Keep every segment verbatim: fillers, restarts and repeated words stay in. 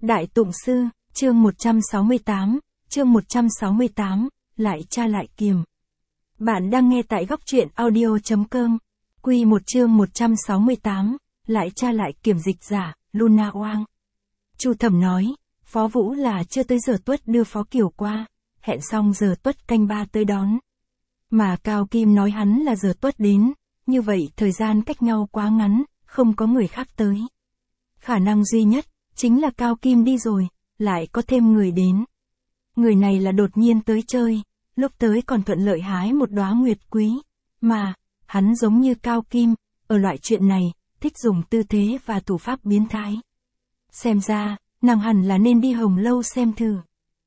Đại Tụng Sư, chương một trăm sáu mươi tám, chương một trăm sáu mươi tám, lại tra lại kiềm. Bạn đang nghe tại góc truyện audio.com, quy một chương một trăm sáu mươi tám, lại tra lại kiềm dịch giả, Luna Oang. Chu Thẩm nói, Phó Vũ là chưa tới giờ tuất đưa Phó Kiều qua, hẹn xong giờ tuất canh ba tới đón. Mà Cao Kim nói hắn là giờ tuất đến, như vậy thời gian cách nhau quá ngắn, không có người khác tới. Khả năng duy nhất, chính là Cao Kim đi rồi, lại có thêm người đến. Người này là đột nhiên tới chơi, lúc tới còn thuận lợi hái một đóa nguyệt quý, mà, hắn giống như Cao Kim, ở loại chuyện này, thích dùng tư thế và thủ pháp biến thái. Xem ra, nàng hẳn là nên đi Hồng Lâu xem thử.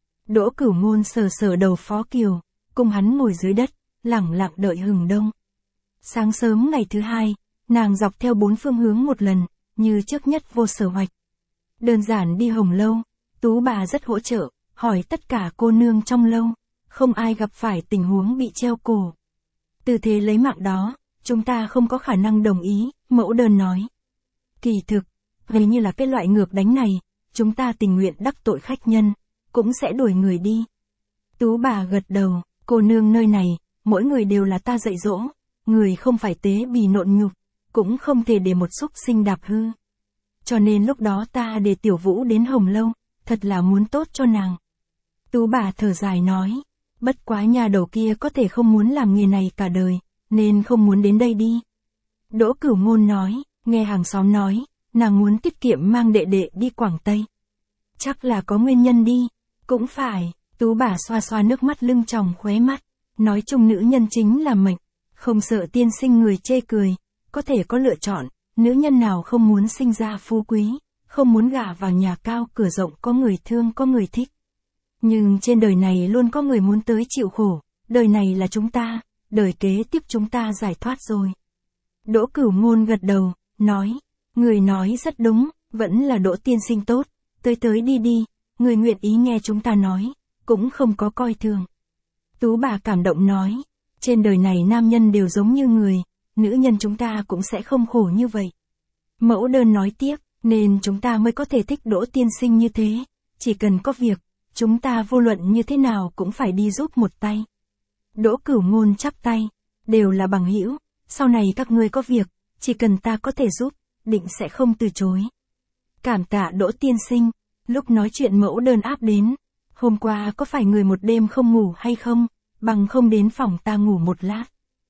Đỗ Cửu Ngôn sờ sờ đầu Phó Kiều, cùng hắn ngồi dưới đất, lẳng lặng đợi hừng đông. Sáng sớm ngày thứ hai, nàng dọc theo bốn phương hướng một lần, như trước nhất vô sở hoạch. Đơn giản đi Hồng Lâu, Tú bà rất hỗ trợ, hỏi tất cả cô nương trong lâu, không ai gặp phải tình huống bị treo cổ. Từ thế lấy mạng đó, chúng ta không có khả năng đồng ý, mẫu đơn nói. Kỳ thực, vì như là cái loại ngược đánh này, chúng ta tình nguyện đắc tội khách nhân, cũng sẽ đuổi người đi. Tú bà gật đầu, cô nương nơi này, mỗi người đều là ta dạy dỗ, người không phải tế bì nộn nhục, cũng không thể để một xúc sinh đạp hư. Cho nên lúc đó ta để Tiểu Vũ đến Hồng Lâu, thật là muốn tốt cho nàng. Tú bà thở dài nói, bất quá nhà đầu kia có thể không muốn làm nghề này cả đời, nên không muốn đến đây đi. Đỗ Cửu Ngôn nói, nghe hàng xóm nói, nàng muốn tiết kiệm mang đệ đệ đi Quảng Tây. Chắc là có nguyên nhân đi, cũng phải, Tú bà xoa xoa nước mắt lưng tròng khóe mắt, nói chung nữ nhân chính là mệnh, không sợ tiên sinh người chê cười, có thể có lựa chọn. Nữ nhân nào không muốn sinh ra phú quý, không muốn gả vào nhà cao cửa rộng có người thương có người thích. Nhưng trên đời này luôn có người muốn tới chịu khổ, đời này là chúng ta, đời kế tiếp chúng ta giải thoát rồi. Đỗ Cửu Ngôn gật đầu, nói, người nói rất đúng, vẫn là Đỗ tiên sinh tốt, tới tới đi đi, người nguyện ý nghe chúng ta nói, cũng không có coi thường. Tú bà cảm động nói, trên đời này nam nhân đều giống như người, nữ nhân chúng ta cũng sẽ không khổ như vậy. Mẫu đơn nói tiếp, nên chúng ta mới có thể thích Đỗ tiên sinh như thế, chỉ cần có việc, chúng ta vô luận như thế nào cũng phải đi giúp một tay. Đỗ Cửu Ngôn chắp tay, đều là bằng hữu, sau này các ngươi có việc, chỉ cần ta có thể giúp, định sẽ không từ chối. Cảm tạ Đỗ tiên sinh, lúc nói chuyện mẫu đơn áp đến, hôm qua có phải người một đêm không ngủ hay không, bằng không đến phòng ta ngủ một lát.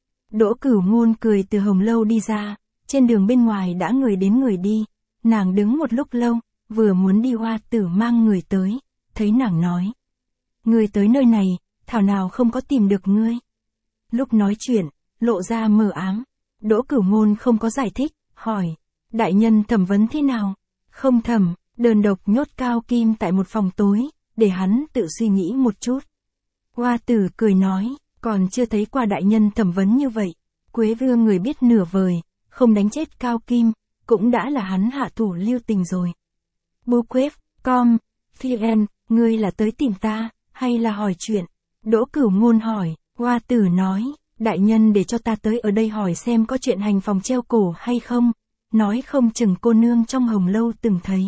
Đỗ Cửu Ngôn cười từ Hồng Lâu đi ra, trên đường bên ngoài đã người đến người đi, nàng đứng một lúc lâu, vừa muốn đi Hoa Tử mang người tới, thấy nàng nói. Người tới nơi này, thảo nào không có tìm được ngươi. Lúc nói chuyện, lộ ra mờ ám, Đỗ Cửu Ngôn không có giải thích, hỏi, đại nhân thẩm vấn thế nào? Không thẩm, đơn độc nhốt Cao Kim tại một phòng tối, để hắn tự suy nghĩ một chút. Hoa Tử cười nói, còn chưa thấy qua đại nhân thẩm vấn như vậy, Quế Vương người biết nửa vời, không đánh chết Cao Kim, cũng đã là hắn hạ thủ lưu tình rồi. Bookquest, com, vn, ngươi là tới tìm ta, hay là hỏi chuyện? Đỗ Cửu Ngôn hỏi, Hoa Tử nói, đại nhân để cho ta tới ở đây hỏi xem có chuyện hành phòng treo cổ hay không, nói không chừng cô nương trong Hồng Lâu từng thấy.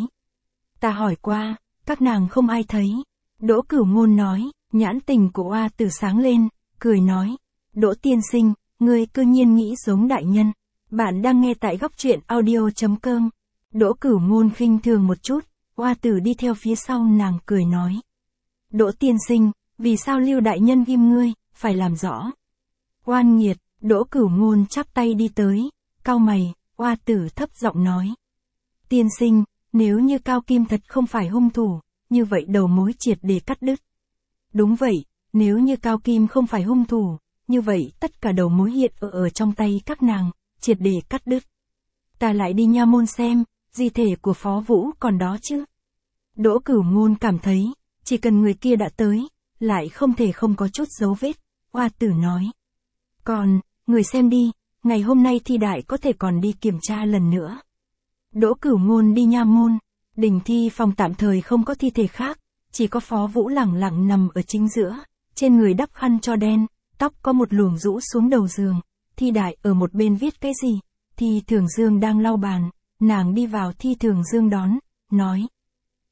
Ta hỏi qua, các nàng không ai thấy. Đỗ Cửu Ngôn nói, nhãn tình của Hoa Tử sáng lên, cười nói, Đỗ tiên sinh, ngươi cư nhiên nghĩ giống đại nhân. Bạn đang nghe tại góc truyện audio.com. Đỗ Cửu Ngôn khinh thường một chút, Hoa Tử đi theo phía sau nàng cười nói. Đỗ tiên sinh, vì sao Lưu đại nhân ghim ngươi, phải làm rõ. Oan nghiệt, Đỗ Cửu Ngôn chắp tay đi tới, cau mày, Hoa Tử thấp giọng nói. Tiên sinh, nếu như Cao Kim thật không phải hung thủ, như vậy đầu mối triệt để cắt đứt. Đúng vậy, nếu như Cao Kim không phải hung thủ, như vậy tất cả đầu mối hiện ở, ở trong tay các nàng, triệt để cắt đứt. Ta lại đi nha môn xem, di thể của Phó Vũ còn đó chứ. Đỗ Cửu Ngôn cảm thấy, chỉ cần người kia đã tới, lại không thể không có chút dấu vết, Hoa Tử nói. Còn, người xem đi, ngày hôm nay thi đại có thể còn đi kiểm tra lần nữa. Đỗ Cửu Ngôn đi nha môn, đình thi phòng tạm thời không có thi thể khác, chỉ có Phó Vũ lẳng lặng nằm ở chính giữa, trên người đắp khăn cho đen, tóc có một luồng rũ xuống đầu giường. Thi đại ở một bên viết cái gì, Thi Thường Dương đang lau bàn, nàng đi vào Thi Thường Dương đón, nói.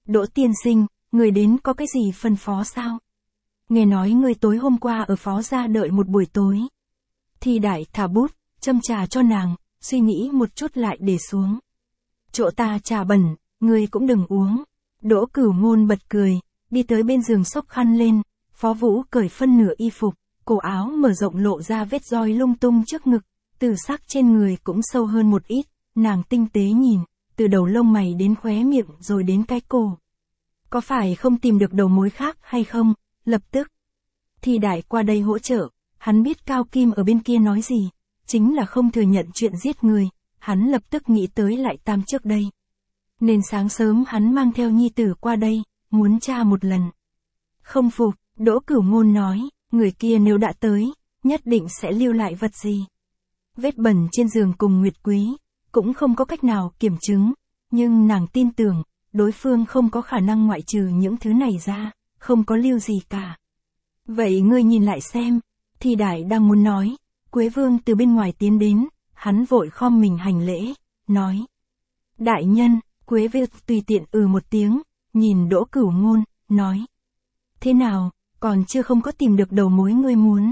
Đỗ tiên sinh, người đến có cái gì phân phó sao? Nghe nói người tối hôm qua ở phó gia đợi một buổi tối. Thi Đại thả bút, châm trà cho nàng, suy nghĩ một chút lại để xuống. Chỗ ta trà bẩn, người cũng đừng uống. Đỗ Cửu Ngôn bật cười, đi tới bên giường xốc khăn lên, Phó Vũ cởi phân nửa y phục, cổ áo mở rộng lộ ra vết roi lung tung trước ngực, từ sắc trên người cũng sâu hơn một ít, nàng tinh tế nhìn, từ đầu lông mày đến khóe miệng rồi đến cái cổ. Có phải không tìm được đầu mối khác hay không? Lập tức. Thi Đại qua đây hỗ trợ, hắn biết Cao Kim ở bên kia nói gì, chính là không thừa nhận chuyện giết người, hắn lập tức nghĩ tới Lại Tam trước đây. Nên sáng sớm hắn mang theo nhi tử qua đây, muốn tra một lần. Không phục, Đỗ Cửu Ngôn nói, người kia nếu đã tới, nhất định sẽ lưu lại vật gì. Vết bẩn trên giường cùng Nguyệt Quý, cũng không có cách nào kiểm chứng, nhưng nàng tin tưởng, đối phương không có khả năng ngoại trừ những thứ này ra, không có lưu gì cả. Vậy ngươi nhìn lại xem, Thi Đại đang muốn nói, Quế Vương từ bên ngoài tiến đến, hắn vội khom mình hành lễ, nói. Đại nhân, Quế Vương tùy tiện ừ một tiếng, nhìn Đỗ Cửu Ngôn, nói. Thế nào, còn chưa không có tìm được đầu mối ngươi muốn.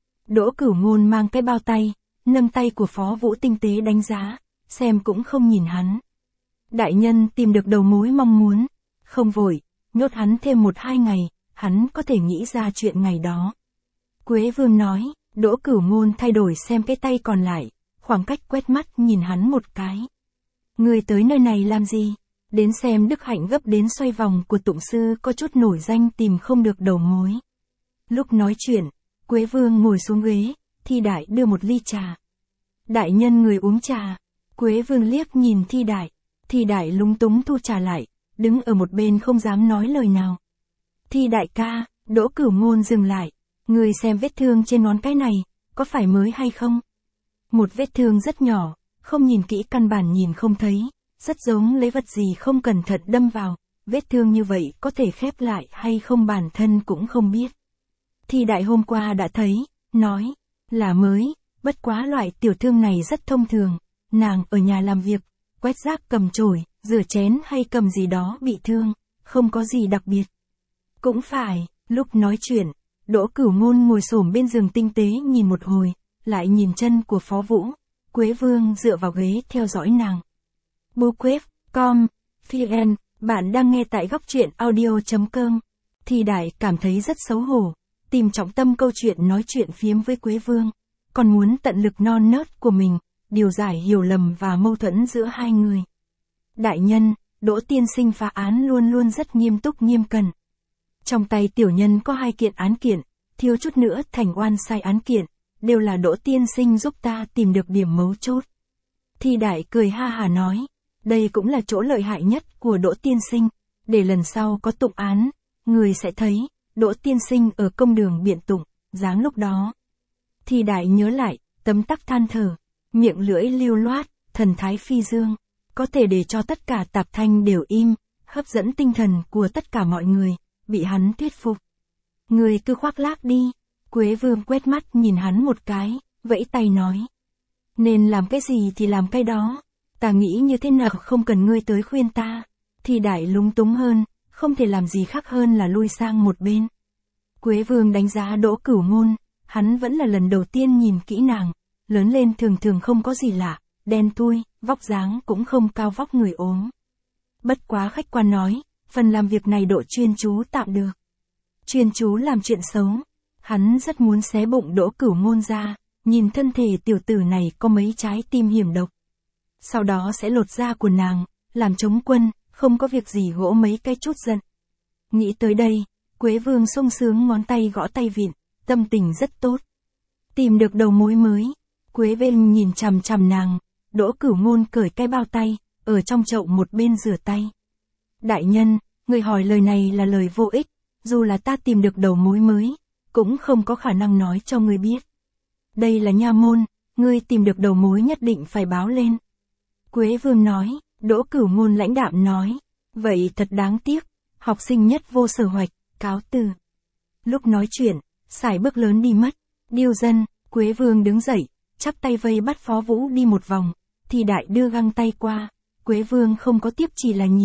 Đỗ Cửu Ngôn mang cái bao tay, nâng tay của Phó Vũ tinh tế đánh giá, xem cũng không nhìn hắn. Đại nhân tìm được đầu mối mong muốn, không vội, nhốt hắn thêm một hai ngày, hắn có thể nghĩ ra chuyện ngày đó. Quế Vương nói, Đỗ Cửu Ngôn thay đổi xem cái tay còn lại, khoảng cách quét mắt nhìn hắn một cái. Người tới nơi này làm gì? Đến xem đức hạnh gấp đến xoay vòng của tụng sư có chút nổi danh tìm không được đầu mối. Lúc nói chuyện, Quế Vương ngồi xuống ghế, Thi Đại đưa một ly trà. Đại nhân người uống trà. Quế Vương liếc nhìn Thi Đại. Thi Đại lúng túng thu trà lại, đứng ở một bên không dám nói lời nào. Thi đại ca, Đỗ Cửu Ngôn dừng lại. Người xem vết thương trên ngón cái này, có phải mới hay không? Một vết thương rất nhỏ, không nhìn kỹ căn bản nhìn không thấy, rất giống lấy vật gì không cẩn thận đâm vào, vết thương như vậy có thể khép lại hay không bản thân cũng không biết. Thi Đại hôm qua đã thấy, nói, là mới, bất quá loại tiểu thương này rất thông thường, nàng ở nhà làm việc, quét rác cầm chổi, rửa chén hay cầm gì đó bị thương, không có gì đặc biệt. Cũng phải, lúc nói chuyện, Đỗ Cửu Ngôn ngồi xổm bên giường tinh tế nhìn một hồi, lại nhìn chân của Phó Vũ, Quế Vương dựa vào ghế theo dõi nàng. Bookquép, com, vn, bạn đang nghe tại góc truyện audio chấm com. Thi Đại cảm thấy rất xấu hổ, tìm trọng tâm câu chuyện nói chuyện phiếm với Quế Vương, còn muốn tận lực non nớt của mình, điều giải hiểu lầm và mâu thuẫn giữa hai người. Đại nhân, Đỗ tiên sinh phá án luôn luôn rất nghiêm túc nghiêm cẩn. Trong tay tiểu nhân có hai kiện án kiện, thiếu chút nữa thành oan sai án kiện, đều là Đỗ tiên sinh giúp ta tìm được điểm mấu chốt. Thi Đại cười ha hà nói, đây cũng là chỗ lợi hại nhất của Đỗ tiên sinh, để lần sau có tụng án, người sẽ thấy, Đỗ tiên sinh ở công đường biện tụng, dáng lúc đó. Thi Đại nhớ lại, tấm tắc than thở, miệng lưỡi lưu loát, thần thái phi dương, có thể để cho tất cả tạp thanh đều im, hấp dẫn tinh thần của tất cả mọi người, bị hắn thuyết phục. Người cứ khoác lác đi. Quế Vương quét mắt nhìn hắn một cái, vẫy tay nói. Nên làm cái gì thì làm cái đó, ta nghĩ như thế nào không cần ngươi tới khuyên ta. Thi Đại lúng túng hơn, không thể làm gì khác hơn là lui sang một bên. Quế Vương đánh giá Đỗ Cửu Ngôn, hắn vẫn là lần đầu tiên nhìn kỹ nàng, lớn lên thường thường không có gì lạ, đen thui, vóc dáng cũng không cao vóc người ốm. Bất quá khách quan nói, phần làm việc này độ chuyên chú tạm được. Chuyên chú làm chuyện xấu, hắn rất muốn xé bụng Đỗ Cửu Ngôn ra, nhìn thân thể tiểu tử này có mấy trái tim hiểm độc. Sau đó sẽ lột da của nàng, làm chống quân, không có việc gì gỗ mấy cái chút giận. Nghĩ tới đây, Quế Vương sung sướng ngón tay gõ tay vịn, tâm tình rất tốt. Tìm được đầu mối mới, Quế Vương nhìn chằm chằm nàng, Đỗ Cửu Ngôn cởi cái bao tay, ở trong chậu một bên rửa tay. Đại nhân, người hỏi lời này là lời vô ích, dù là ta tìm được đầu mối mới, cũng không có khả năng nói cho ngươi biết. Đây là nha môn, ngươi tìm được đầu mối nhất định phải báo lên. Quế Vương nói, Đỗ Cửu Ngôn lãnh đạm nói, vậy thật đáng tiếc, học sinh nhất vô sở hoạch, cáo từ. Lúc nói chuyện, sải bước lớn đi mất, điêu dân, Quế Vương đứng dậy, chắp tay vây bắt Phó Vũ đi một vòng, Thi Đại đưa găng tay qua, Quế Vương không có tiếp chỉ là nhìn,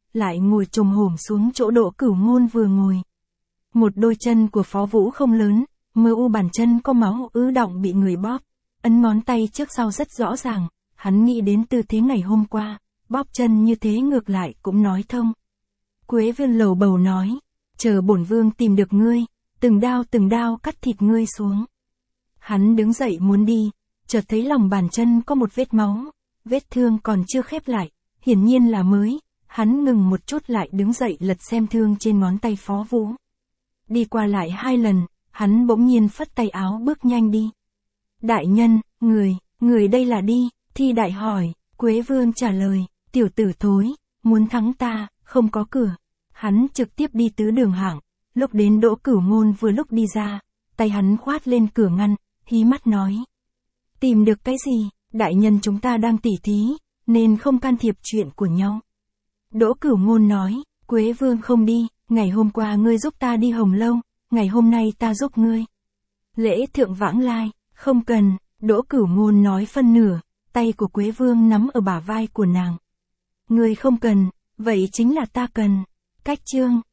lại ngồi chồm hổm xuống chỗ Đỗ Cửu Ngôn vừa ngồi. Một đôi chân của Phó Vũ không lớn, mờ u bàn chân có máu ứ đọng bị người bóp, ấn ngón tay trước sau rất rõ ràng, hắn nghĩ đến tư thế ngày hôm qua, bóp chân như thế ngược lại cũng nói thông. Quế Vương lầu bầu nói, chờ bổn vương tìm được ngươi, từng đao từng đao cắt thịt ngươi xuống. Hắn đứng dậy muốn đi, chợt thấy lòng bàn chân có một vết máu, vết thương còn chưa khép lại, hiển nhiên là mới, hắn ngừng một chút lại đứng dậy lật xem thương trên ngón tay Phó Vũ. Đi qua lại hai lần, hắn bỗng nhiên phất tay áo bước nhanh đi. Đại nhân, người, người đây là đi, Thi Đại hỏi, Quế Vương trả lời, tiểu tử thối, muốn thắng ta, không có cửa. Hắn trực tiếp đi tứ đường hạng, lúc đến Đỗ Cửu Ngôn vừa lúc đi ra, tay hắn khoát lên cửa ngăn, hí mắt nói. Tìm được cái gì, đại nhân chúng ta đang tỉ thí, nên không can thiệp chuyện của nhau. Đỗ Cửu Ngôn nói, Quế Vương không đi, ngày hôm qua ngươi giúp ta đi Hồng Lâu, ngày hôm nay ta giúp ngươi. Lễ thượng vãng lai, không cần, Đỗ Cửu Ngôn nói phân nửa, tay của Quế Vương nắm ở bả vai của nàng. Ngươi không cần, vậy chính là ta cần. Cách chương